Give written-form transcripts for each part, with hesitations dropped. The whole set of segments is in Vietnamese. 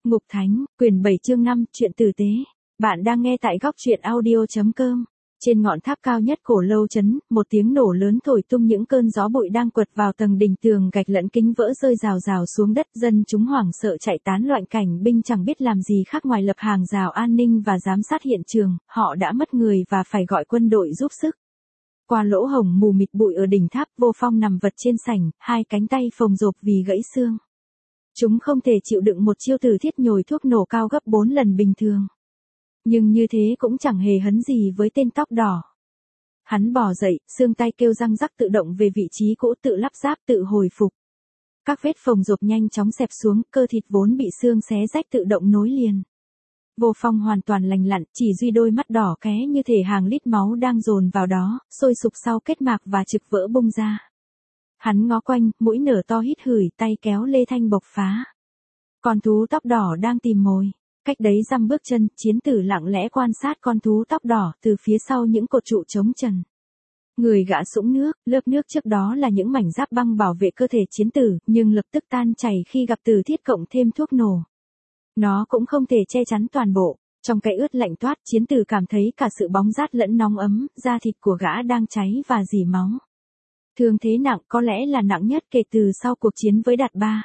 Ngục Thánh, quyển 7 chương 5, truyện tử tế. Bạn đang nghe tại góc truyện audio.com. Trên ngọn tháp cao nhất Cổ Lâu trấn, một tiếng nổ lớn thổi tung những cơn gió bụi đang quật vào tầng đỉnh tường gạch lẫn kính vỡ rơi rào rào xuống đất. Dân chúng hoảng sợ chạy tán loạn, cảnh binh chẳng biết làm gì khác ngoài lập hàng rào an ninh và giám sát hiện trường. Họ đã mất người và phải gọi quân đội giúp sức. Qua lỗ hổng mù mịt bụi ở đỉnh tháp, Vô Phong nằm vật trên sảnh, hai cánh tay phồng rộp vì gãy xương. Chúng không thể chịu đựng một chiêu tử thiết nhồi thuốc nổ cao gấp 4 lần bình thường. Nhưng như thế cũng chẳng hề hấn gì với tên tóc đỏ. Hắn bò dậy, xương tay kêu răng rắc tự động về vị trí cũ, tự lắp ráp, tự hồi phục. Các vết phồng rộp nhanh chóng xẹp xuống, cơ thịt vốn bị xương xé rách tự động nối liền. Vô Phong hoàn toàn lành lặn, chỉ duy đôi mắt đỏ ké như thể hàng lít máu đang dồn vào đó, sôi sục sau kết mạc và trực vỡ bung ra. Hắn ngó quanh, mũi nở to hít hửi, tay kéo lê thanh bộc phá. Con thú tóc đỏ đang tìm mồi. Cách đấy dăm bước chân, chiến tử lặng lẽ quan sát con thú tóc đỏ từ phía sau những cột trụ chống trần. Người gã sũng nước, lớp nước trước đó là những mảnh giáp băng bảo vệ cơ thể chiến tử, nhưng lập tức tan chảy khi gặp tử thiết cộng thêm thuốc nổ. Nó cũng không thể che chắn toàn bộ. Trong cái ướt lạnh toát, chiến tử cảm thấy cả sự bóng rát lẫn nóng ấm, da thịt của gã đang cháy và rỉ máu. Thương thế nặng, có lẽ là nặng nhất kể từ sau cuộc chiến với Đạt Ba.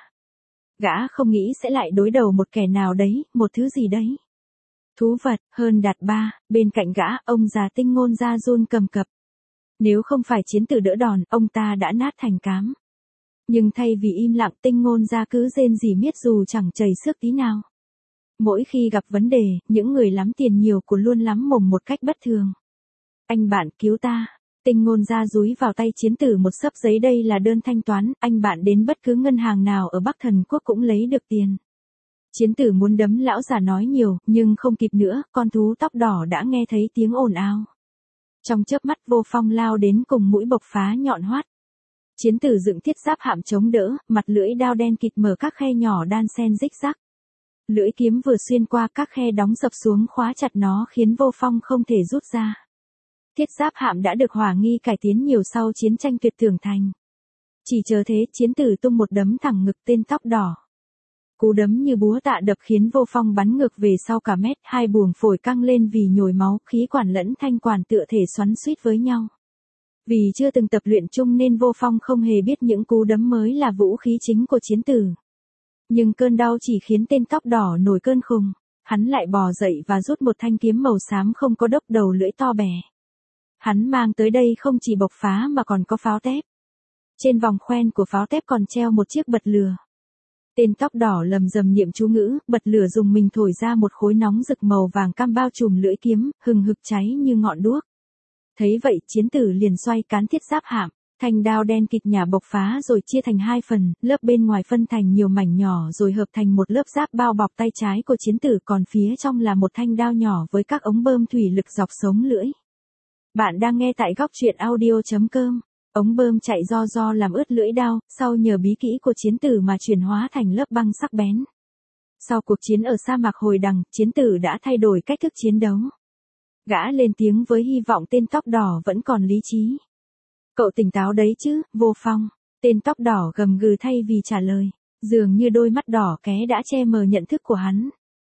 Gã không nghĩ sẽ lại đối đầu một kẻ nào đấy, một thứ gì đấy. Thú vật, hơn Đạt Ba, bên cạnh gã, ông già Tinh Ngôn Gia run cầm cập. Nếu không phải chiến tử đỡ đòn, ông ta đã nát thành cám. Nhưng thay vì im lặng, Tinh Ngôn Gia cứ rên rỉ miết dù chẳng chảy xước tí nào. Mỗi khi gặp vấn đề, những người lắm tiền nhiều của luôn lắm mồm một cách bất thường. Anh bạn cứu ta. Tinh Ngôn Gia dúi vào tay chiến tử một xấp giấy, đây là đơn thanh toán, anh bạn đến bất cứ ngân hàng nào ở Bắc Thần Quốc cũng lấy được tiền. Chiến tử muốn đấm lão già nói nhiều, nhưng không kịp nữa, con thú tóc đỏ đã nghe thấy tiếng ồn ào. Trong chớp mắt Vô Phong lao đến cùng mũi bộc phá nhọn hoắt. Chiến tử dựng thiết giáp hạm chống đỡ, mặt lưỡi đao đen kịt mở các khe nhỏ đan xen rích rắc. Lưỡi kiếm vừa xuyên qua các khe đóng sập xuống khóa chặt nó khiến Vô Phong không thể rút ra. Thiết giáp hạm đã được Hỏa Nghi cải tiến nhiều sau chiến tranh tuyệt tưởng thành. Chỉ chờ thế, chiến tử tung một đấm thẳng ngực tên tóc đỏ. Cú đấm như búa tạ đập khiến Vô Phong bắn ngược về sau cả mét, hai buồng phổi căng lên vì nhồi máu, khí quản lẫn thanh quản tựa thể xoắn xuýt với nhau. Vì chưa từng tập luyện chung nên Vô Phong không hề biết những cú đấm mới là vũ khí chính của chiến tử. Nhưng cơn đau chỉ khiến tên tóc đỏ nổi cơn khùng. Hắn lại bò dậy và rút một thanh kiếm màu xám không có đốc, đầu lưỡi to bè. Hắn mang tới đây không chỉ bộc phá mà còn có pháo tép. Trên vòng khoen của pháo tép còn treo một chiếc bật lửa. Tên tóc đỏ lầm rầm niệm chú ngữ, bật lửa dùng mình thổi ra một khối nóng rực màu vàng cam bao trùm lưỡi kiếm, hừng hực cháy như ngọn đuốc. Thấy vậy, chiến tử liền xoay cán thiết giáp hạm, thanh đao đen kịt nhả bộc phá rồi chia thành hai phần, lớp bên ngoài phân thành nhiều mảnh nhỏ rồi hợp thành một lớp giáp bao bọc tay trái của chiến tử, còn phía trong là một thanh đao nhỏ với các ống bơm thủy lực dọc sống lưỡi. Bạn đang nghe tại góc truyện audio.com. Ống bơm chạy do làm ướt lưỡi đao, sau nhờ bí kỹ của chiến tử mà chuyển hóa thành lớp băng sắc bén. Sau cuộc chiến ở sa mạc Hồi Đằng, chiến tử đã thay đổi cách thức chiến đấu. Gã lên tiếng với hy vọng tên tóc đỏ vẫn còn lý trí. Cậu tỉnh táo đấy chứ, Vô Phong. Tên tóc đỏ gầm gừ thay vì trả lời. Dường như đôi mắt đỏ ké đã che mờ nhận thức của hắn.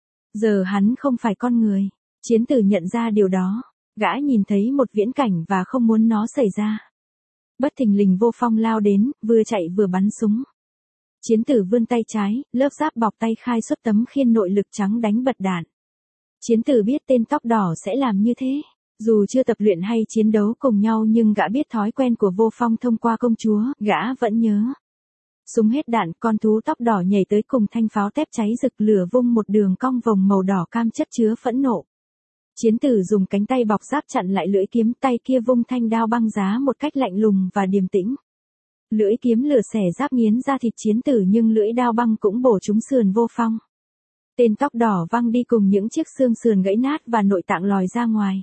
Giờ hắn không phải con người. Chiến tử nhận ra điều đó. Gã nhìn thấy một viễn cảnh và không muốn nó xảy ra. Bất thình lình Vô Phong lao đến, vừa chạy vừa bắn súng. Chiến tử vươn tay trái, lớp giáp bọc tay khai xuất tấm khiên nội lực trắng đánh bật đạn. Chiến tử biết tên tóc đỏ sẽ làm như thế. Dù chưa tập luyện hay chiến đấu cùng nhau nhưng gã biết thói quen của Vô Phong thông qua công chúa, gã vẫn nhớ. Súng hết đạn, con thú tóc đỏ nhảy tới cùng thanh pháo tép cháy rực, lửa vung một đường cong vòng màu đỏ cam chất chứa phẫn nộ. Chiến tử dùng cánh tay bọc giáp chặn lại lưỡi kiếm, tay kia vung thanh đao băng giá một cách lạnh lùng và điềm tĩnh. Lưỡi kiếm lửa xẻ giáp nghiến ra thịt chiến tử nhưng lưỡi đao băng cũng bổ trúng sườn Vô Phong. Tên tóc đỏ văng đi cùng những chiếc xương sườn gãy nát và nội tạng lòi ra ngoài.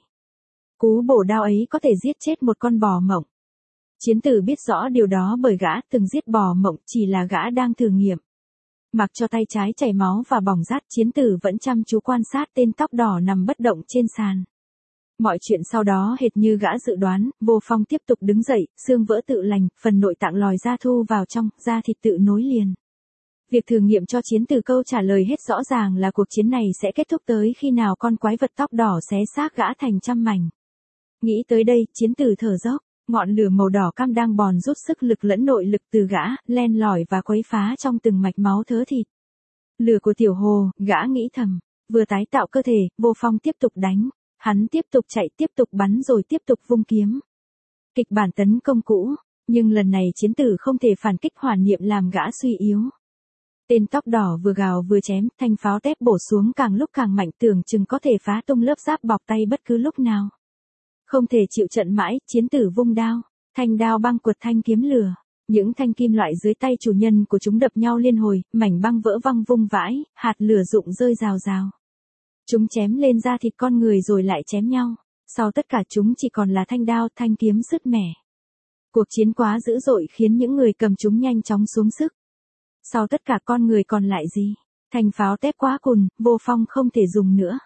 Cú bổ đao ấy có thể giết chết một con bò mộng. Chiến tử biết rõ điều đó bởi gã từng giết bò mộng, chỉ là gã đang thử nghiệm. Mặc cho tay trái chảy máu và bỏng rát, chiến tử vẫn chăm chú quan sát tên tóc đỏ nằm bất động trên sàn. Mọi chuyện sau đó hệt như gã dự đoán, Vô Phong tiếp tục đứng dậy, xương vỡ tự lành, phần nội tạng lòi ra thu vào trong, da thịt tự nối liền. Việc thử nghiệm cho chiến từ câu trả lời hết rõ ràng là cuộc chiến này sẽ kết thúc tới khi nào con quái vật tóc đỏ xé xác gã thành trăm mảnh. Nghĩ tới đây, chiến từ thở dốc, ngọn lửa màu đỏ cam đang bòn rút sức lực lẫn nội lực từ gã, len lỏi và quấy phá trong từng mạch máu thớ thịt. Lửa của tiểu hồ, gã nghĩ thầm, vừa tái tạo cơ thể, Vô Phong tiếp tục đánh, hắn tiếp tục chạy, tiếp tục bắn rồi tiếp tục vung kiếm. Kịch bản tấn công cũ, nhưng lần này chiến tử không thể phản kích hỏa niệm làm gã suy yếu. Tên tóc đỏ vừa gào vừa chém, thanh pháo tép bổ xuống càng lúc càng mạnh, tưởng chừng có thể phá tung lớp giáp bọc tay bất cứ lúc nào. Không thể chịu trận mãi, chiến tử vung đao, thanh đao băng quật thanh kiếm lửa. Những thanh kim loại dưới tay chủ nhân của chúng đập nhau liên hồi, mảnh băng vỡ văng vung vãi, hạt lửa rụng rơi rào rào. Chúng chém lên da thịt con người rồi lại chém nhau. Sau tất cả chúng chỉ còn là thanh đao, thanh kiếm sứt mẻ. Cuộc chiến quá dữ dội khiến những người cầm chúng nhanh chóng xuống sức. Sau tất cả con người còn lại gì? Thanh pháo tép quá cùn, Vô Phong không thể dùng nữa.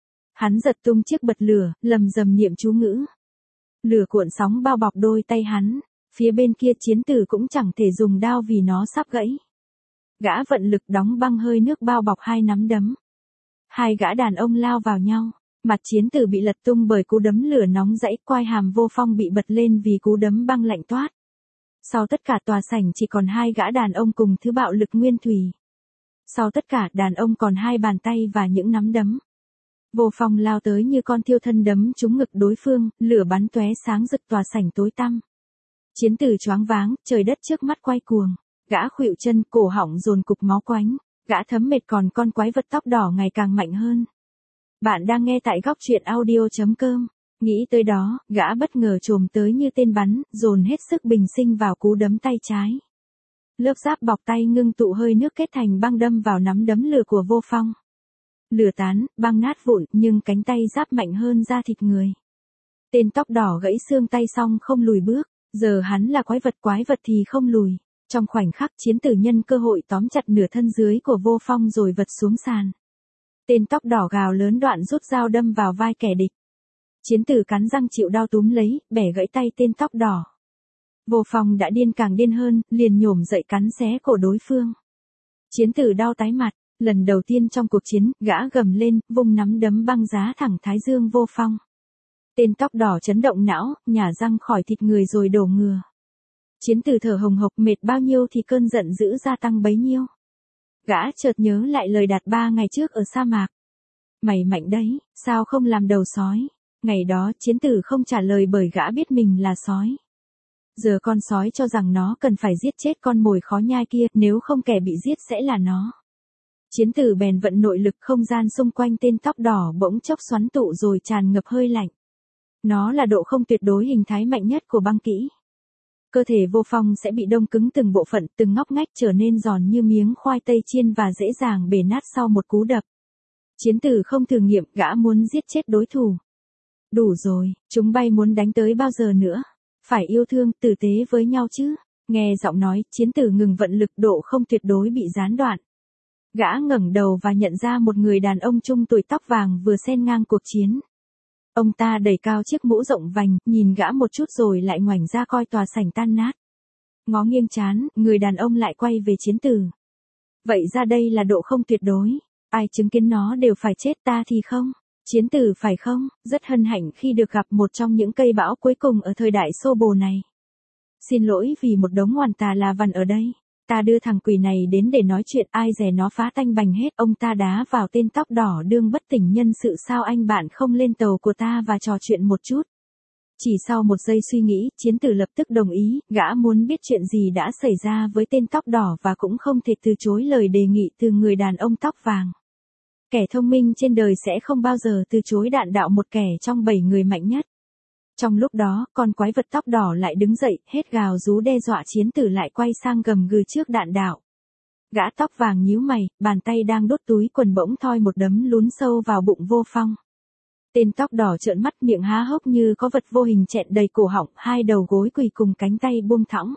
Hắn giật tung chiếc bật lửa, lầm rầm niệm chú ngữ. Lửa cuộn sóng bao bọc đôi tay hắn. Phía bên kia chiến tử cũng chẳng thể dùng đao vì nó sắp gãy. Gã vận lực đóng băng hơi nước bao bọc hai nắm đấm. Hai gã đàn ông lao vào nhau. Mặt chiến tử bị lật tung bởi cú đấm lửa nóng rãy, quai hàm Vô Phong bị bật lên vì cú đấm băng lạnh toát. Sau tất cả tòa sảnh chỉ còn hai gã đàn ông cùng thứ bạo lực nguyên thủy. Sau tất cả đàn ông còn hai bàn tay và những nắm đấm. Vô Phong lao tới như con thiêu thân đấm trúng ngực đối phương, lửa bắn tóe sáng rực tòa sảnh tối tăm. Chiến tử choáng váng, trời đất trước mắt quay cuồng. Gã khuỵu chân, cổ họng dồn cục máu quánh. Gã thấm mệt, còn con quái vật tóc đỏ ngày càng mạnh hơn. Bạn đang nghe tại góc truyện audio.com. Nghĩ tới đó, gã bất ngờ chồm tới như tên bắn, dồn hết sức bình sinh vào cú đấm tay trái. Lớp giáp bọc tay ngưng tụ hơi nước kết thành băng đâm vào nắm đấm lửa của Vô Phong. Lửa tán, băng nát vụn, nhưng cánh tay giáp mạnh hơn da thịt người. Tên tóc đỏ gãy xương tay xong không lùi bước, giờ hắn là quái vật thì không lùi. Trong khoảnh khắc chiến tử nhân cơ hội tóm chặt nửa thân dưới của Vô Phong rồi vật xuống sàn. Tên tóc đỏ gào lớn đoạn rút dao đâm vào vai kẻ địch. Chiến tử cắn răng chịu đau túm lấy, bẻ gãy tay tên tóc đỏ. Vô Phong đã điên càng điên hơn, liền nhổm dậy cắn xé cổ đối phương. Chiến tử đau tái mặt, lần đầu tiên trong cuộc chiến, gã gầm lên, vung nắm đấm băng giá thẳng thái dương Vô Phong. Tên tóc đỏ chấn động não, nhả răng khỏi thịt người rồi đổ ngừa. Chiến tử thở hồng hộc, mệt bao nhiêu thì cơn giận dữ gia tăng bấy nhiêu. Gã chợt nhớ lại lời đạt 3 ngày trước ở sa mạc. Mày mạnh đấy, sao không làm đầu sói? Ngày đó chiến tử không trả lời bởi gã biết mình là sói. Giờ con sói cho rằng nó cần phải giết chết con mồi khó nhai kia, nếu không kẻ bị giết sẽ là nó. Chiến tử bèn vận nội lực, không gian xung quanh tên tóc đỏ bỗng chốc xoắn tụ rồi tràn ngập hơi lạnh. Nó là độ không tuyệt đối hình thái mạnh nhất của băng kỹ. Cơ thể Vô Phong sẽ bị đông cứng từng bộ phận, từng ngóc ngách trở nên giòn như miếng khoai tây chiên và dễ dàng bể nát sau một cú đập. Chiến tử không thử nghiệm, gã muốn giết chết đối thủ. Đủ rồi, chúng bay muốn đánh tới bao giờ nữa? Phải yêu thương, tử tế với nhau chứ. Nghe giọng nói, chiến tử ngừng vận lực, độ không tuyệt đối bị gián đoạn. Gã ngẩng đầu và nhận ra một người đàn ông trung tuổi tóc vàng vừa xen ngang cuộc chiến. Ông ta đẩy cao chiếc mũ rộng vành, nhìn gã một chút rồi lại ngoảnh ra coi tòa sảnh tan nát. Ngó nghiêng trán, người đàn ông lại quay về chiến tử. Vậy ra đây là độ không tuyệt đối. Ai chứng kiến nó đều phải chết, ta thì không. Chiến tử phải không? Rất hân hạnh khi được gặp một trong những cây bão cuối cùng ở thời đại xô bồ này. Xin lỗi vì một đống oan tà là vằn ở đây. Ta đưa thằng quỷ này đến để nói chuyện, ai dè nó phá tanh bành hết. Ông ta đá vào tên tóc đỏ đương bất tỉnh nhân sự, sao anh bạn không lên tàu của ta và trò chuyện một chút. Chỉ sau một giây suy nghĩ, chiến tử lập tức đồng ý, gã muốn biết chuyện gì đã xảy ra với tên tóc đỏ và cũng không thể từ chối lời đề nghị từ người đàn ông tóc vàng. Kẻ thông minh trên đời sẽ không bao giờ từ chối đạn đạo một kẻ trong 7 người mạnh nhất. Trong lúc đó, con quái vật tóc đỏ lại đứng dậy, hết gào rú đe dọa, chiến tử lại quay sang gầm gừ trước đạn đạo. Gã tóc vàng nhíu mày, bàn tay đang đốt túi quần bỗng thoi một đấm lún sâu vào bụng Vô Phong. Tên tóc đỏ trợn mắt, miệng há hốc như có vật vô hình chẹn đầy cổ họng, hai đầu gối quỳ cùng cánh tay buông thõng.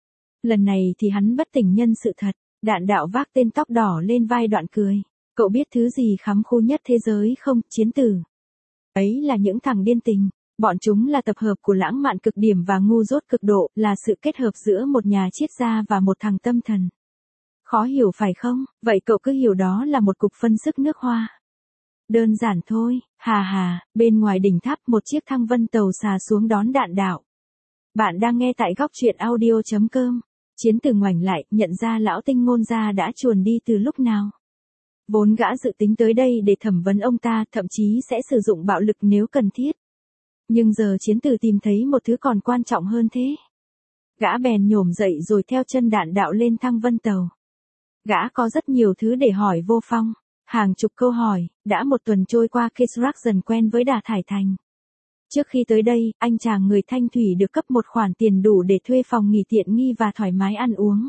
Lần này thì hắn bất tỉnh nhân sự thật, đạn đạo vác tên tóc đỏ lên vai đoạn cười. Cậu biết thứ gì khắm khu nhất thế giới không, chiến tử? Ấy là những thằng điên tình. Bọn chúng là tập hợp của lãng mạn cực điểm và ngu dốt cực độ, là sự kết hợp giữa một nhà triết gia và một thằng tâm thần. Khó hiểu phải không? Vậy cậu cứ hiểu đó là một cục phân sức nước hoa. Đơn giản thôi, hà hà, bên ngoài đỉnh tháp một chiếc thăng vân tàu xà xuống đón đạn đạo. Bạn đang nghe tại góc truyện audio.com. Chiến Từ ngoảnh lại, nhận ra lão tinh ngôn gia đã chuồn đi từ lúc nào. Vốn gã dự tính tới đây để thẩm vấn ông ta, thậm chí sẽ sử dụng bạo lực nếu cần thiết. Nhưng giờ Chiến Từ tìm thấy một thứ còn quan trọng hơn thế. Gã bèn nhổm dậy rồi theo chân đạn đạo lên thăng vân tàu. Gã có rất nhiều thứ để hỏi Vô Phong. Hàng chục câu hỏi, đã một tuần trôi qua Kisrak dần quen với Đà Thải Thành. Trước khi tới đây, anh chàng người Thanh Thủy được cấp một khoản tiền đủ để thuê phòng nghỉ tiện nghi và thoải mái ăn uống.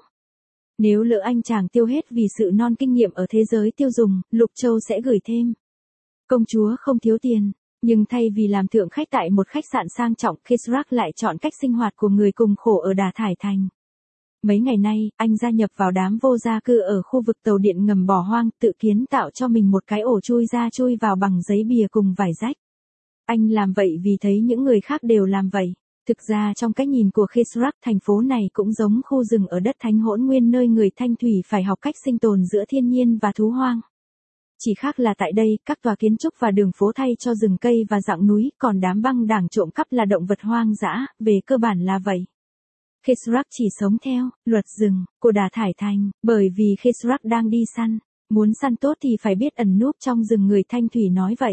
Nếu lỡ anh chàng tiêu hết vì sự non kinh nghiệm ở thế giới tiêu dùng, Lục Châu sẽ gửi thêm. Công chúa không thiếu tiền, nhưng thay vì làm thượng khách tại một khách sạn sang trọng, Kisrak lại chọn cách sinh hoạt của người cùng khổ ở Đà Thải Thành. Mấy ngày nay, anh gia nhập vào đám vô gia cư ở khu vực tàu điện ngầm bỏ hoang, tự kiến tạo cho mình một cái ổ chui ra chui vào bằng giấy bìa cùng vải rách. Anh làm vậy vì thấy những người khác đều làm vậy. Thực ra trong cách nhìn của Kisrak, thành phố này cũng giống khu rừng ở đất Thánh Hỗn Nguyên nơi người Thanh Thủy phải học cách sinh tồn giữa thiên nhiên và thú hoang. Chỉ khác là tại đây, các tòa kiến trúc và đường phố thay cho rừng cây và dặng núi, còn đám băng đảng trộm cắp là động vật hoang dã, về cơ bản là vậy. Kisrak chỉ sống theo luật rừng của Đà Thải Thành, bởi vì Kisrak đang đi săn. Muốn săn tốt thì phải biết ẩn núp trong rừng, người Thanh Thủy nói vậy.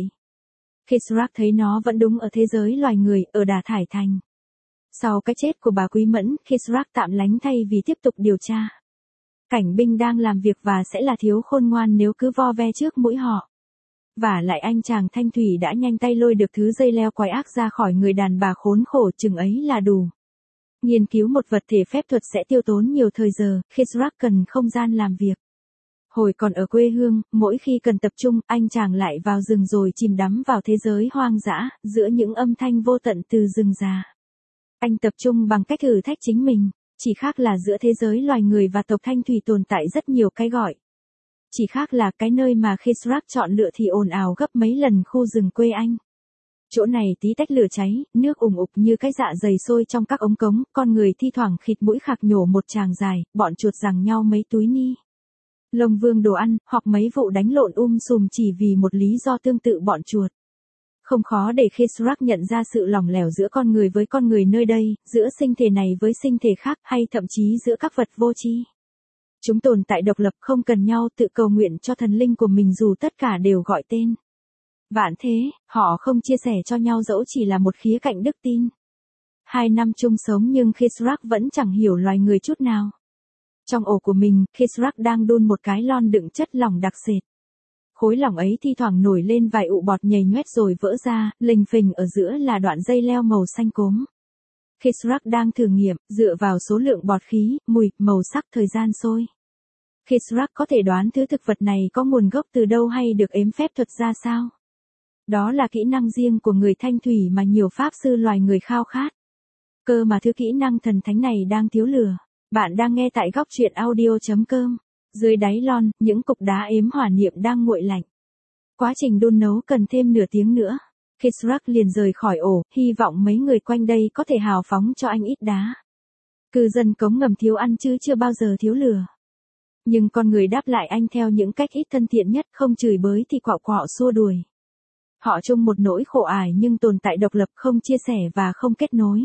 Kisrak thấy nó vẫn đúng ở thế giới loài người, ở Đà Thải Thành. Sau cái chết của bà Quý Mẫn, Kisrak tạm lánh thay vì tiếp tục điều tra. Cảnh binh đang làm việc và sẽ là thiếu khôn ngoan nếu cứ vo ve trước mũi họ. Và lại anh chàng Thanh Thủy đã nhanh tay lôi được thứ dây leo quái ác ra khỏi người đàn bà khốn khổ, chừng ấy là đủ. Nghiên cứu một vật thể phép thuật sẽ tiêu tốn nhiều thời giờ, Kisrak cần không gian làm việc. Hồi còn ở quê hương, mỗi khi cần tập trung, anh chàng lại vào rừng rồi chìm đắm vào thế giới hoang dã, giữa những âm thanh vô tận từ rừng già. Anh tập trung bằng cách thử thách chính mình, chỉ khác là giữa thế giới loài người và tộc Thanh Thủy tồn tại rất nhiều cái gọi. Chỉ khác là cái nơi mà Kisrak chọn lựa thì ồn ào gấp mấy lần khu rừng quê anh. Chỗ này tí tách lửa cháy, nước ùn ục như cái dạ dày sôi trong các ống cống, con người thi thoảng khịt mũi khạc nhổ một tràng dài, bọn chuột giằng nhau mấy túi ni lông vương đồ ăn, hoặc mấy vụ đánh lộn sùm chỉ vì một lý do tương tự bọn chuột. Không khó để Kisrak nhận ra sự lỏng lẻo giữa con người với con người nơi đây, giữa sinh thể này với sinh thể khác, hay thậm chí giữa các vật vô tri. Chúng tồn tại độc lập, không cần nhau, tự cầu nguyện cho thần linh của mình dù tất cả đều gọi tên vạn thế, họ không chia sẻ cho nhau dẫu chỉ là một khía cạnh đức tin. 2 năm chung sống nhưng Kisrak vẫn chẳng hiểu loài người chút nào. Trong ổ của mình, Kisrak đang đun một cái lon đựng chất lỏng đặc sệt. Khối lỏng ấy thi thoảng nổi lên vài ụ bọt nhầy nhoét rồi vỡ ra, lềnh phềnh ở giữa là đoạn dây leo màu xanh cốm. Kisrak đang thử nghiệm, dựa vào số lượng bọt khí, mùi, màu sắc, thời gian sôi. Kisrak có thể đoán thứ thực vật này có nguồn gốc từ đâu hay được ếm phép thuật ra sao. Đó là kỹ năng riêng của người Thanh Thủy mà nhiều pháp sư loài người khao khát. Cơ mà thứ kỹ năng thần thánh này đang thiếu lửa. Bạn đang nghe tại góc truyện audio.com. Dưới đáy lon, những cục đá ếm hỏa niệm đang nguội lạnh. Quá trình đun nấu cần thêm nửa tiếng nữa. Kisrak liền rời khỏi ổ, hy vọng mấy người quanh đây có thể hào phóng cho anh ít đá. Cư dân cống ngầm thiếu ăn chứ chưa bao giờ thiếu lửa. Nhưng con người đáp lại anh theo những cách ít thân thiện nhất, không chửi bới thì quạo quạo xua đuổi. Họ chung một nỗi khổ ải nhưng tồn tại độc lập, không chia sẻ và không kết nối.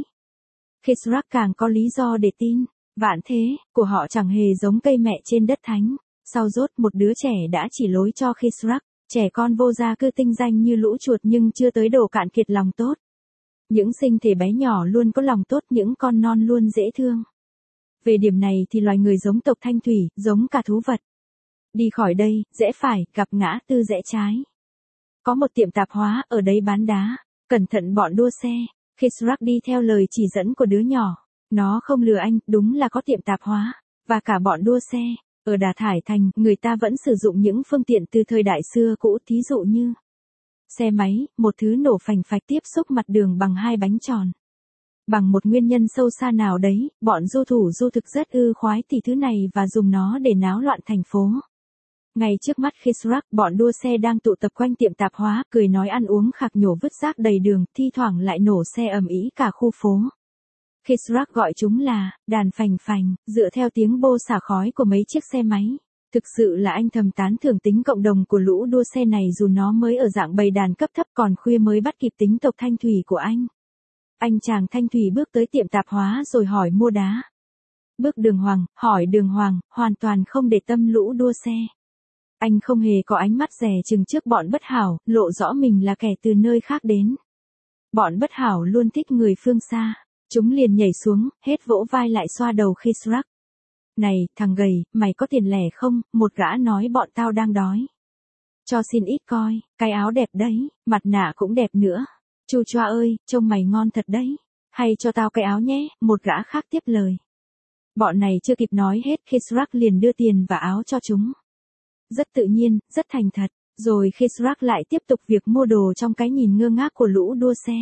Kisrak càng có lý do để tin. Vạn thế, của họ chẳng hề giống cây mẹ trên đất thánh. Sau rốt một đứa trẻ đã chỉ lối cho Kisrak, trẻ con vô gia cư tinh danh như lũ chuột nhưng chưa tới độ cạn kiệt lòng tốt. Những sinh thể bé nhỏ luôn có lòng tốt, những con non luôn dễ thương. Về điểm này thì loài người giống tộc Thanh Thủy, giống cả thú vật. Đi khỏi đây, rẽ phải, gặp ngã tư rẽ trái. Có một tiệm tạp hóa, ở đấy bán đá. Cẩn thận bọn đua xe. Kisrak đi theo lời chỉ dẫn của đứa nhỏ. Nó không lừa anh, đúng là có tiệm tạp hóa. Và cả bọn đua xe. Ở Đà Thải Thành, người ta vẫn sử dụng những phương tiện từ thời đại xưa cũ, thí dụ như xe máy, một thứ nổ phành phạch tiếp xúc mặt đường bằng 2 bánh tròn. Bằng một nguyên nhân sâu xa nào đấy, bọn du thủ du thực rất ư khoái tỷ thứ này và dùng nó để náo loạn thành phố. Ngay trước mắt Kisrak, bọn đua xe đang tụ tập quanh tiệm tạp hóa, cười nói ăn uống khạc nhổ vứt rác đầy đường, thi thoảng lại nổ xe ầm ĩ cả khu phố. Khizrak gọi chúng là, đàn phành phành, dựa theo tiếng bô xả khói của mấy chiếc xe máy. Thực sự là anh thầm tán thưởng tính cộng đồng của lũ đua xe này dù nó mới ở dạng bầy đàn cấp thấp còn khuya mới bắt kịp tính tộc thanh thủy của anh. Anh chàng thanh thủy bước tới tiệm tạp hóa rồi hỏi mua đá. Bước đường hoàng, hỏi đường hoàng, hoàn toàn không để tâm lũ đua xe. Anh không hề có ánh mắt dè chừng trước bọn bất hảo, lộ rõ mình là kẻ từ nơi khác đến. Bọn bất hảo luôn thích người phương xa. Chúng liền nhảy xuống, hết vỗ vai lại xoa đầu Khizrak. Này, thằng gầy, mày có tiền lẻ không? Một gã nói bọn tao đang đói. Cho xin ít coi, cái áo đẹp đấy, mặt nạ cũng đẹp nữa. Chu choa ơi, trông mày ngon thật đấy. Hay cho tao cái áo nhé, một gã khác tiếp lời. Bọn này chưa kịp nói hết, Khizrak liền đưa tiền và áo cho chúng. Rất tự nhiên, rất thành thật. Rồi Khizrak lại tiếp tục việc mua đồ trong cái nhìn ngơ ngác của lũ đua xe.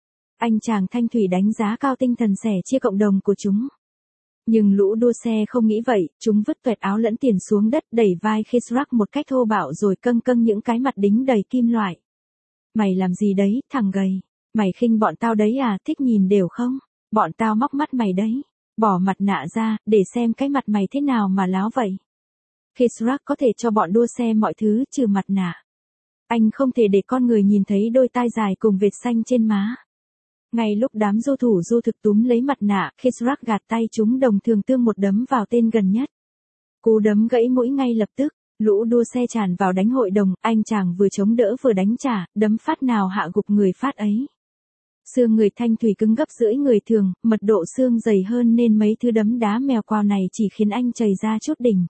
Anh chàng thanh thủy đánh giá cao tinh thần sẻ chia cộng đồng của chúng. Nhưng lũ đua xe không nghĩ vậy, chúng vứt tuẹt áo lẫn tiền xuống đất đẩy vai Khizrak một cách thô bạo rồi câng câng những cái mặt đính đầy kim loại. Mày làm gì đấy, thằng gầy? Mày khinh bọn tao đấy à, thích nhìn đều không? Bọn tao móc mắt mày đấy. Bỏ mặt nạ ra, để xem cái mặt mày thế nào mà láo vậy. Khizrak có thể cho bọn đua xe mọi thứ trừ mặt nạ. Anh không thể để con người nhìn thấy đôi tai dài cùng vệt xanh trên má. Ngay lúc đám du thủ du thực túm lấy mặt nạ, Khizrak gạt tay chúng đồng thường tương một đấm vào tên gần nhất. Cú đấm gãy mũi ngay lập tức, lũ đua xe tràn vào đánh hội đồng, anh chàng vừa chống đỡ vừa đánh trả, đấm phát nào hạ gục người phát ấy. Xương người thanh thủy cứng gấp rưỡi người thường, mật độ xương dày hơn nên mấy thứ đấm đá mèo quào này chỉ khiến anh chảy ra chút đỉnh.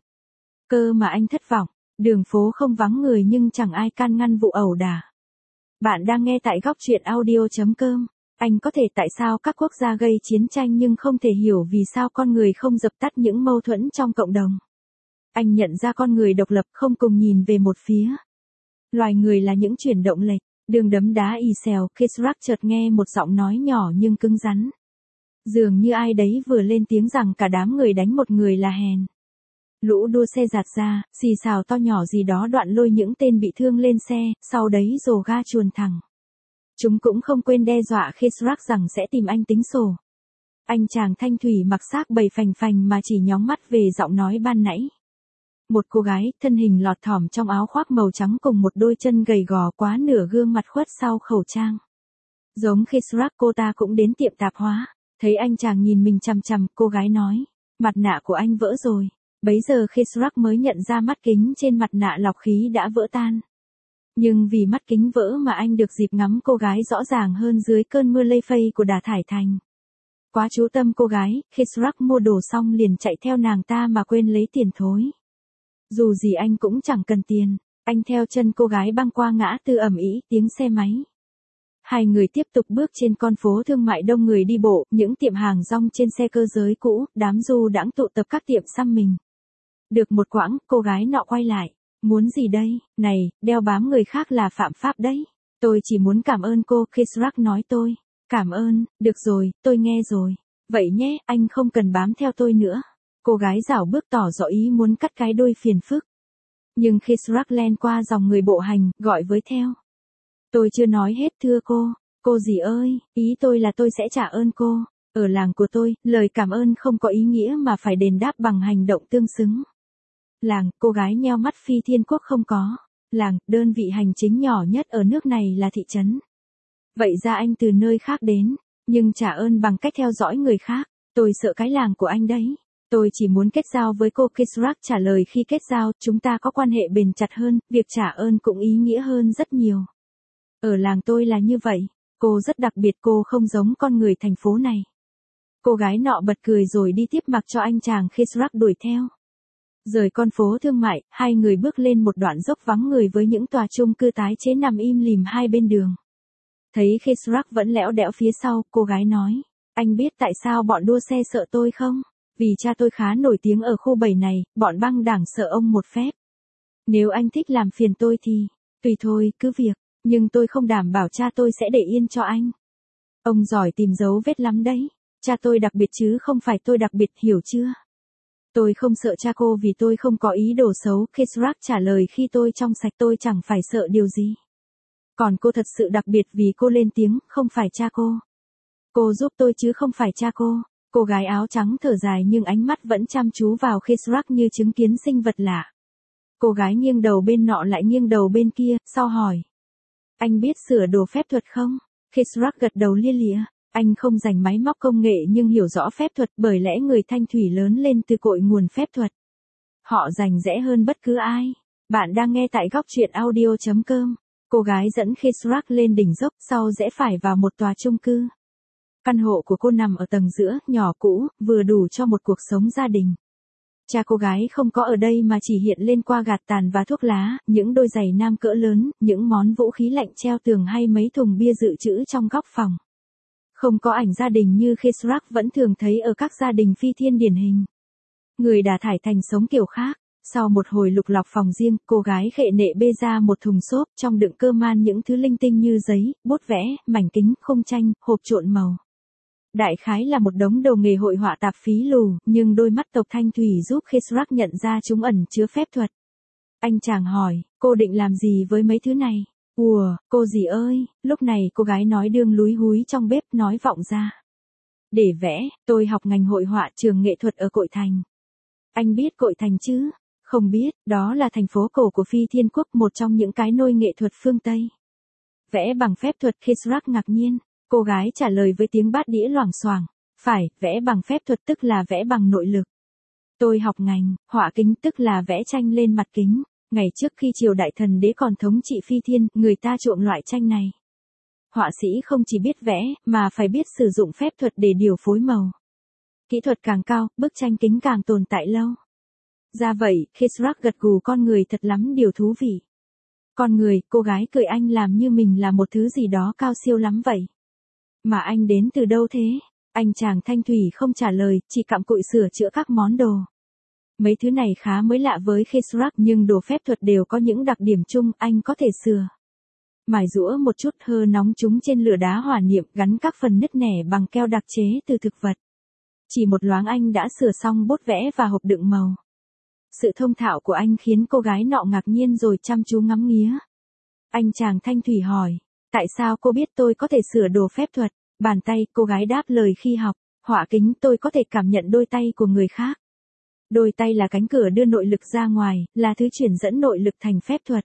Cơ mà anh thất vọng, đường phố không vắng người nhưng chẳng ai can ngăn vụ ẩu đả. Bạn đang nghe tại góc truyện audio.com. Anh có thể tại sao các quốc gia gây chiến tranh nhưng không thể hiểu vì sao con người không dập tắt những mâu thuẫn trong cộng đồng. Anh nhận ra con người độc lập không cùng nhìn về một phía. Loài người là những chuyển động lệch, đường đấm đá ì xèo, Khizrak chợt nghe một giọng nói nhỏ nhưng cứng rắn. Dường như ai đấy vừa lên tiếng rằng cả đám người đánh một người là hèn. Lũ đua xe giạt ra, xì xào to nhỏ gì đó đoạn lôi những tên bị thương lên xe, sau đấy rồ ga chuồn thẳng. Chúng cũng không quên đe dọa Khizrak rằng sẽ tìm anh tính sổ. Anh chàng thanh thủy mặc xác bầy phành phành mà chỉ nhóng mắt về giọng nói ban nãy. Một cô gái, thân hình lọt thỏm trong áo khoác màu trắng cùng một đôi chân gầy gò quá nửa gương mặt khuất sau khẩu trang. Giống Khizrak cô ta cũng đến tiệm tạp hóa, thấy anh chàng nhìn mình chằm chằm, cô gái nói, mặt nạ của anh vỡ rồi. Bấy giờ Khizrak mới nhận ra mắt kính trên mặt nạ lọc khí đã vỡ tan. Nhưng vì mắt kính vỡ mà anh được dịp ngắm cô gái rõ ràng hơn dưới cơn mưa lây phây của Đà Thải Thành. Quá chú tâm cô gái, Khizrak mua đồ xong liền chạy theo nàng ta mà quên lấy tiền thối. Dù gì anh cũng chẳng cần tiền, anh theo chân cô gái băng qua ngã tư ầm ĩ tiếng xe máy. Hai người tiếp tục bước trên con phố thương mại đông người đi bộ, những tiệm hàng rong trên xe cơ giới cũ, đám du đãng tụ tập các tiệm xăm mình. Được một quãng, cô gái nọ quay lại. Muốn gì đây, này, đeo bám người khác là phạm pháp đấy. Tôi chỉ muốn cảm ơn cô, Khizrak nói tôi. Cảm ơn, được rồi, tôi nghe rồi. Vậy nhé, anh không cần bám theo tôi nữa. Cô gái rảo bước tỏ rõ ý muốn cắt cái đuôi phiền phức. Nhưng Khizrak len qua dòng người bộ hành, gọi với theo. Tôi chưa nói hết thưa cô dì ơi, ý tôi là tôi sẽ trả ơn cô. Ở làng của tôi, lời cảm ơn không có ý nghĩa mà phải đền đáp bằng hành động tương xứng. Làng, cô gái nheo mắt phi thiên quốc không có. Làng, đơn vị hành chính nhỏ nhất ở nước này là thị trấn. Vậy ra anh từ nơi khác đến, nhưng trả ơn bằng cách theo dõi người khác. Tôi sợ cái làng của anh đấy. Tôi chỉ muốn kết giao với cô, Khizrak trả lời khi kết giao, chúng ta có quan hệ bền chặt hơn, việc trả ơn cũng ý nghĩa hơn rất nhiều. Ở làng tôi là như vậy, cô rất đặc biệt, cô không giống con người thành phố này. Cô gái nọ bật cười rồi đi tiếp mặc cho anh chàng Khizrak đuổi theo. Rời con phố thương mại, hai người bước lên một đoạn dốc vắng người với những tòa chung cư tái chế nằm im lìm hai bên đường. Thấy Khizrak vẫn lẽo đẽo phía sau, cô gái nói, anh biết tại sao bọn đua xe sợ tôi không? Vì cha tôi khá nổi tiếng ở khu 7 này, bọn băng đảng sợ ông một phép. Nếu anh thích làm phiền tôi thì, tùy thôi, cứ việc, nhưng tôi không đảm bảo cha tôi sẽ để yên cho anh. Ông giỏi tìm dấu vết lắm đấy, cha tôi đặc biệt chứ không phải tôi đặc biệt, hiểu chưa? Tôi không sợ cha cô vì tôi không có ý đồ xấu, Khizrak trả lời khi tôi trong sạch tôi chẳng phải sợ điều gì. Còn cô thật sự đặc biệt vì cô lên tiếng, không phải cha cô. Cô giúp tôi chứ không phải cha cô. Cô gái áo trắng thở dài nhưng ánh mắt vẫn chăm chú vào Khizrak như chứng kiến sinh vật lạ. Cô gái nghiêng đầu bên nọ lại nghiêng đầu bên kia, sau hỏi. Anh biết sửa đồ phép thuật không? Khizrak gật đầu lia lịa. Anh không rành máy móc công nghệ nhưng hiểu rõ phép thuật bởi lẽ người Thanh Thủy lớn lên từ cội nguồn phép thuật. Họ rành rẽ hơn bất cứ ai. Bạn đang nghe tại góc truyện audio.com. Cô gái dẫn Khizrak lên đỉnh dốc sau rẽ phải vào một tòa chung cư. Căn hộ của cô nằm ở tầng giữa, nhỏ cũ, vừa đủ cho một cuộc sống gia đình. Cha cô gái không có ở đây mà chỉ hiện lên qua gạt tàn và thuốc lá, những đôi giày nam cỡ lớn, những món vũ khí lạnh treo tường hay mấy thùng bia dự trữ trong góc phòng. Không có ảnh gia đình như Khizrak vẫn thường thấy ở các gia đình phi thiên điển hình. Người Đà Thải Thành sống kiểu khác. Sau một hồi lục lọc phòng riêng, cô gái khệ nệ bê ra một thùng xốp trong đựng cơ man những thứ linh tinh như giấy, bút vẽ, mảnh kính, khung tranh, hộp trộn màu. Đại khái là một đống đồ nghề hội họa tạp phí lù, nhưng đôi mắt tộc Thanh Thủy giúp Khizrak nhận ra chúng ẩn chứa phép thuật. Anh chàng hỏi, cô định làm gì với mấy thứ này? Ùa, cô dì ơi, lúc này cô gái nói đương lúi húi trong bếp nói vọng ra. Để vẽ, tôi học ngành hội họa trường nghệ thuật ở Cội Thành. Anh biết Cội Thành chứ? Không biết, đó là thành phố cổ của Phi Thiên Quốc, một trong những cái nôi nghệ thuật phương Tây. Vẽ bằng phép thuật. Khizrak ngạc nhiên. Cô gái trả lời với tiếng bát đĩa loảng xoảng. Phải, vẽ bằng phép thuật tức là vẽ bằng nội lực. Tôi học ngành, họa kính tức là vẽ tranh lên mặt kính. Ngày trước khi triều đại thần đế còn thống trị Phi Thiên, người ta chuộng loại tranh này. Họa sĩ không chỉ biết vẽ, mà phải biết sử dụng phép thuật để điều phối màu. Kỹ thuật càng cao, bức tranh kính càng tồn tại lâu. Ra vậy, Khizrak gật gù, con người thật lắm điều thú vị. Con người, cô gái cười, anh làm như mình là một thứ gì đó cao siêu lắm vậy. Mà anh đến từ đâu thế? Anh chàng Thanh Thủy không trả lời, chỉ cặm cụi sửa chữa các món đồ. Mấy thứ này khá mới lạ với Khizrak nhưng đồ phép thuật đều có những đặc điểm chung, anh có thể sửa. Mài rũa một chút, hơ nóng chúng trên lửa đá hỏa niệm, gắn các phần nứt nẻ bằng keo đặc chế từ thực vật. Chỉ một loáng anh đã sửa xong bút vẽ và hộp đựng màu. Sự thông thạo của anh khiến cô gái nọ ngạc nhiên rồi chăm chú ngắm nghía. Anh chàng Thanh Thủy hỏi, tại sao cô biết tôi có thể sửa đồ phép thuật? Bàn tay, cô gái đáp lời, khi học họa kính tôi có thể cảm nhận đôi tay của người khác. Đôi tay là cánh cửa đưa nội lực ra ngoài, là thứ chuyển dẫn nội lực thành phép thuật.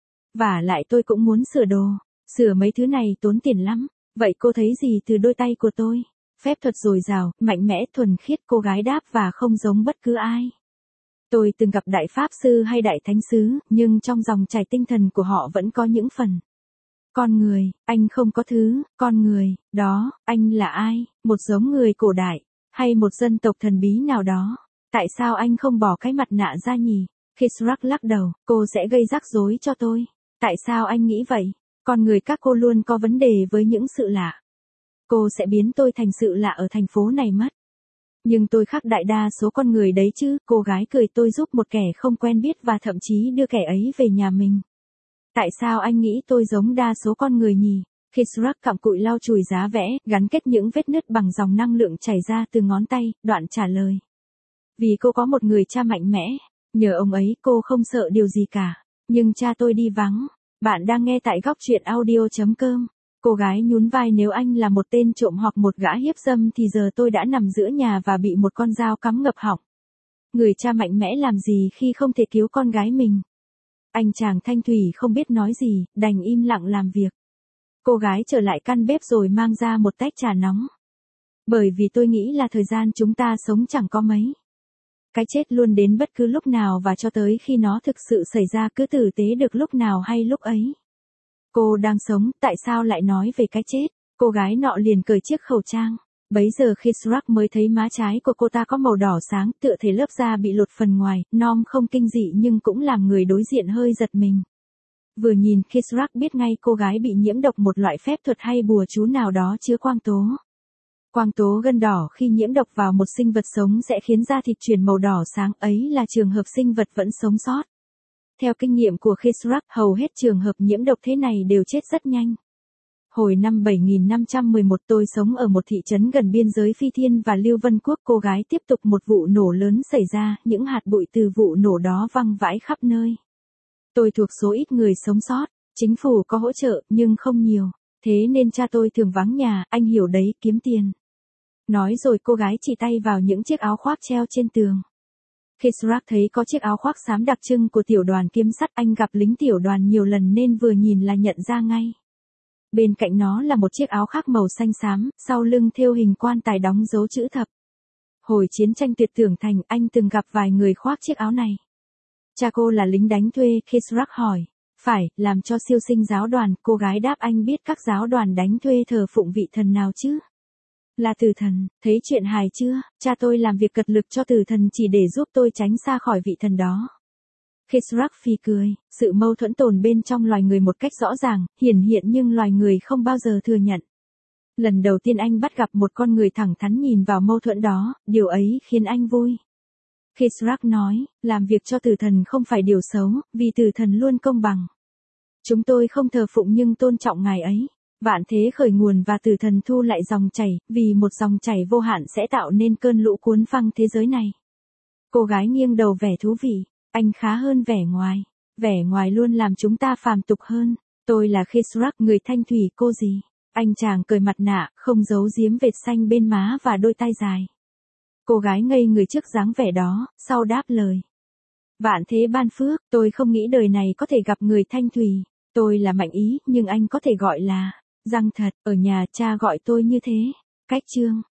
Và lại tôi cũng muốn sửa đồ. Sửa mấy thứ này tốn tiền lắm. Vậy cô thấy gì từ đôi tay của tôi? Phép thuật dồi dào, mạnh mẽ, thuần khiết, cô gái đáp, và không giống bất cứ ai. Tôi từng gặp đại pháp sư hay đại thánh sứ, nhưng trong dòng chảy tinh thần của họ vẫn có những phần. Con người, anh không có thứ, con người, đó, anh là ai? Một giống người cổ đại, hay một dân tộc thần bí nào đó? Tại sao anh không bỏ cái mặt nạ ra nhỉ? Khizrak lắc đầu, cô sẽ gây rắc rối cho tôi. Tại sao anh nghĩ vậy? Con người các cô luôn có vấn đề với những sự lạ. Cô sẽ biến tôi thành sự lạ ở thành phố này mất. Nhưng tôi khác đại đa số con người đấy chứ, cô gái cười, tôi giúp một kẻ không quen biết và thậm chí đưa kẻ ấy về nhà mình. Tại sao anh nghĩ tôi giống đa số con người nhỉ? Khizrak cặm cụi lau chùi giá vẽ, gắn kết những vết nứt bằng dòng năng lượng chảy ra từ ngón tay, đoạn trả lời. Vì cô có một người cha mạnh mẽ, nhờ ông ấy cô không sợ điều gì cả. Nhưng cha tôi đi vắng. Bạn đang nghe tại góc truyện audio.com. Cô gái nhún vai, nếu anh là một tên trộm hoặc một gã hiếp dâm thì giờ tôi đã nằm giữa nhà và bị một con dao cắm ngập họng. Người cha mạnh mẽ làm gì khi không thể cứu con gái mình? Anh chàng Thanh Thủy không biết nói gì, đành im lặng làm việc. Cô gái trở lại căn bếp rồi mang ra một tách trà nóng. Bởi vì tôi nghĩ là thời gian chúng ta sống chẳng có mấy. Cái chết luôn đến bất cứ lúc nào và cho tới khi nó thực sự xảy ra cứ tử tế được lúc nào hay lúc ấy. Cô đang sống, tại sao lại nói về cái chết? Cô gái nọ liền cởi chiếc khẩu trang. Bấy giờ Khizrak mới thấy má trái của cô ta có màu đỏ sáng, tựa thể lớp da bị lột phần ngoài, non không kinh dị nhưng cũng làm người đối diện hơi giật mình. Vừa nhìn Khizrak biết ngay cô gái bị nhiễm độc một loại phép thuật hay bùa chú nào đó chứa quang tố. Quang tố gân đỏ khi nhiễm độc vào một sinh vật sống sẽ khiến da thịt chuyển màu đỏ sáng, ấy là trường hợp sinh vật vẫn sống sót. Theo kinh nghiệm của Khizrak, hầu hết trường hợp nhiễm độc thế này đều chết rất nhanh. Hồi năm 7511 tôi sống ở một thị trấn gần biên giới Phi Thiên và Lưu Vân Quốc. Cô gái tiếp tục, một vụ nổ lớn xảy ra, những hạt bụi từ vụ nổ đó văng vãi khắp nơi. Tôi thuộc số ít người sống sót, chính phủ có hỗ trợ, nhưng không nhiều. Thế nên cha tôi thường vắng nhà, anh hiểu đấy, kiếm tiền. Nói rồi cô gái chỉ tay vào những chiếc áo khoác treo trên tường. Khizrak thấy có chiếc áo khoác xám đặc trưng của tiểu đoàn kiếm sắt, anh gặp lính tiểu đoàn nhiều lần nên vừa nhìn là nhận ra ngay. Bên cạnh nó là một chiếc áo khác màu xanh xám, sau lưng thêu hình quan tài đóng dấu chữ thập. Hồi chiến tranh Tuyệt Tưởng Thành, anh từng gặp vài người khoác chiếc áo này. Cha cô là lính đánh thuê, Khizrak hỏi. Phải, làm cho siêu sinh giáo đoàn, cô gái đáp. Anh biết các giáo đoàn đánh thuê thờ phụng vị thần nào chứ? Là tử thần, thấy chuyện hài chưa? Cha tôi làm việc cật lực cho tử thần chỉ để giúp tôi tránh xa khỏi vị thần đó. Khizrak phì cười, sự mâu thuẫn tồn bên trong loài người một cách rõ ràng, hiển hiện nhưng loài người không bao giờ thừa nhận. Lần đầu tiên anh bắt gặp một con người thẳng thắn nhìn vào mâu thuẫn đó, điều ấy khiến anh vui. Khizrak nói, làm việc cho tử thần không phải điều xấu, vì tử thần luôn công bằng. Chúng tôi không thờ phụng nhưng tôn trọng ngài ấy. Vạn thế khởi nguồn và tử thần thu lại dòng chảy, vì một dòng chảy vô hạn sẽ tạo nên cơn lũ cuốn phăng thế giới này. Cô gái nghiêng đầu vẻ thú vị, anh khá hơn vẻ ngoài. Vẻ ngoài luôn làm chúng ta phàm tục hơn. Tôi là Khizrak, người thanh thủy, cô gì? Anh chàng cởi mặt nạ, không giấu giếm vệt xanh bên má và đôi tai dài. Cô gái ngây người trước dáng vẻ đó, sau đáp lời. Vạn thế ban phước, tôi không nghĩ đời này có thể gặp người thanh thủy. Tôi là Mạnh Ý, nhưng anh có thể gọi là Răng Thật, ở nhà cha gọi tôi như thế. Cách chương